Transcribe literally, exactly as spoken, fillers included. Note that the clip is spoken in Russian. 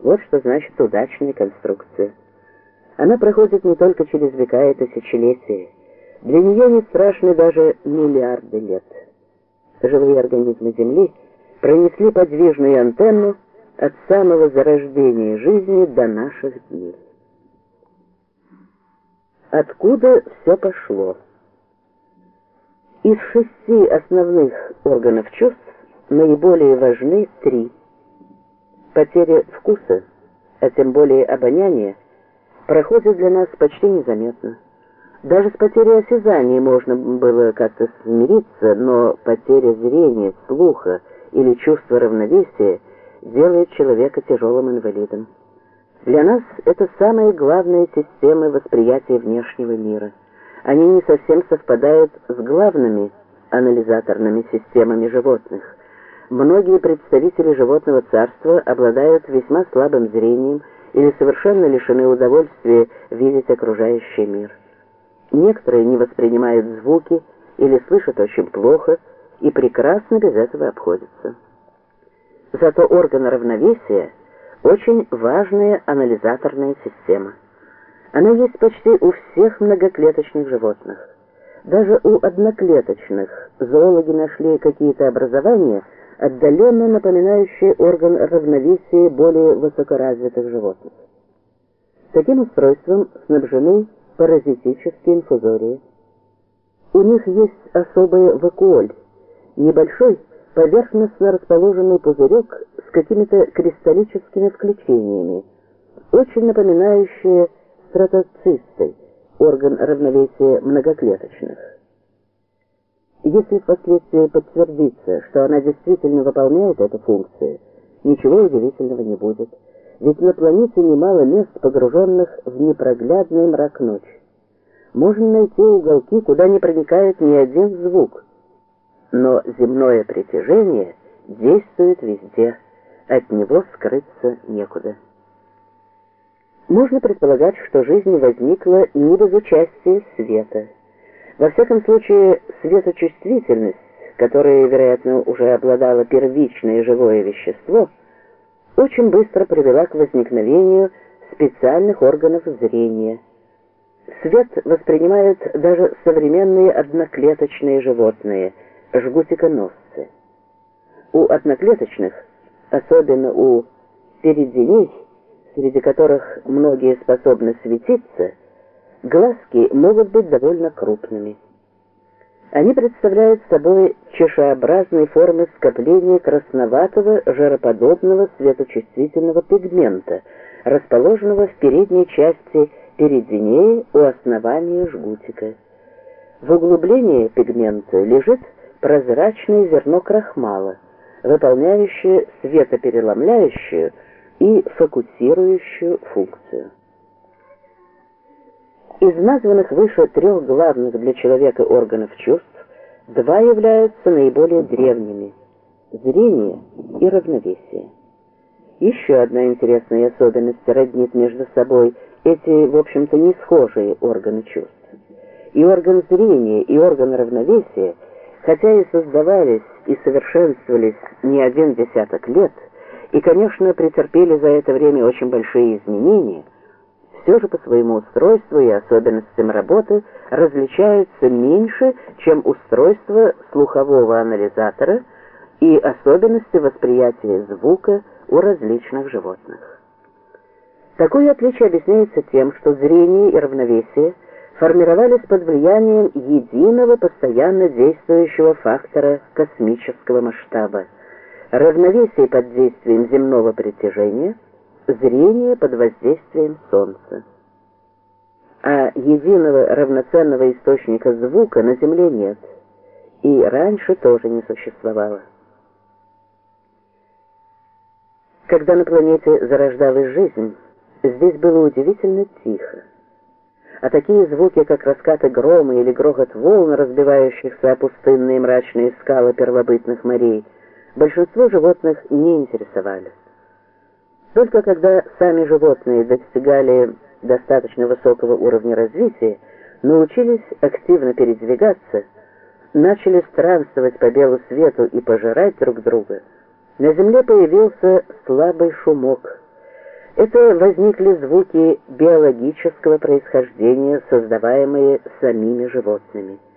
Вот что значит удачная конструкция. Она проходит не только через века и тысячелетия. Для нее не страшны даже миллиарды лет. Живые организмы Земли пронесли подвижную антенну от самого зарождения жизни до наших дней. Откуда все пошло? Из шести основных органов чувств наиболее важны три. Потеря вкуса, а тем более обоняния, проходит для нас почти незаметно. Даже с потерей осязания можно было как-то смириться, но потеря зрения, слуха или чувства равновесия делает человека тяжелым инвалидом. Для нас это самые главные системы восприятия внешнего мира. Они не совсем совпадают с главными анализаторными системами животных. Многие представители животного царства обладают весьма слабым зрением или совершенно лишены удовольствия видеть окружающий мир. Некоторые не воспринимают звуки или слышат очень плохо и прекрасно без этого обходятся. Зато орган равновесия очень важная анализаторная система. Она есть почти у всех многоклеточных животных. Даже у одноклеточных зоологи нашли какие-то образования, отдаленно напоминающие орган равновесия более высокоразвитых животных. Таким устройством снабжены паразитические инфузории. У них есть особый вакуоль, небольшой поверхностно расположенный пузырек с какими-то кристаллическими включениями, очень напоминающие стратоцисты, орган равновесия многоклеточных. Если впоследствии подтвердится, что она действительно выполняет эту функцию, ничего удивительного не будет, ведь на планете немало мест, погруженных в непроглядный мрак ночи. Можно найти уголки, куда не проникает ни один звук, но земное притяжение действует везде, от него скрыться некуда. Можно предполагать, что жизнь возникла не без участия света. Во всяком случае, светочувствительность, которой, вероятно, уже обладало первичное живое вещество, очень быстро привела к возникновению специальных органов зрения. Свет воспринимают даже современные одноклеточные животные – жгутиконосцы. У одноклеточных, особенно у перидиней, среди которых многие способны светиться, глазки могут быть довольно крупными. Они представляют собой чашеобразные формы скопления красноватого, жироподобного светочувствительного пигмента, расположенного в передней части перидинеи у основания жгутика. В углублении пигмента лежит прозрачное зерно крахмала, выполняющее светопереломляющую и фокусирующую функцию. Из названных выше трех главных для человека органов чувств два являются наиболее древними – зрение и равновесие. Еще одна интересная особенность роднит между собой эти, в общем-то, не схожие органы чувств. И орган зрения, и орган равновесия, хотя и создавались и совершенствовались не один десяток лет, и, конечно, претерпели за это время очень большие изменения, все же по своему устройству и особенностям работы различаются меньше, чем устройство слухового анализатора и особенности восприятия звука у различных животных. Такое отличие объясняется тем, что зрение и равновесие формировались под влиянием единого постоянно действующего фактора космического масштаба, равновесие под действием земного притяжения, зрение под воздействием Солнца. А единого равноценного источника звука на Земле нет, и раньше тоже не существовало. Когда на планете зарождалась жизнь, здесь было удивительно тихо. А такие звуки, как раскаты грома или грохот волн, разбивающихся о пустынные мрачные скалы первобытных морей, большинство животных не интересовали. Только когда сами животные достигали достаточно высокого уровня развития, научились активно передвигаться, начали странствовать по белу свету и пожирать друг друга, на Земле появился слабый шумок. Это возникли звуки биологического происхождения, создаваемые самими животными.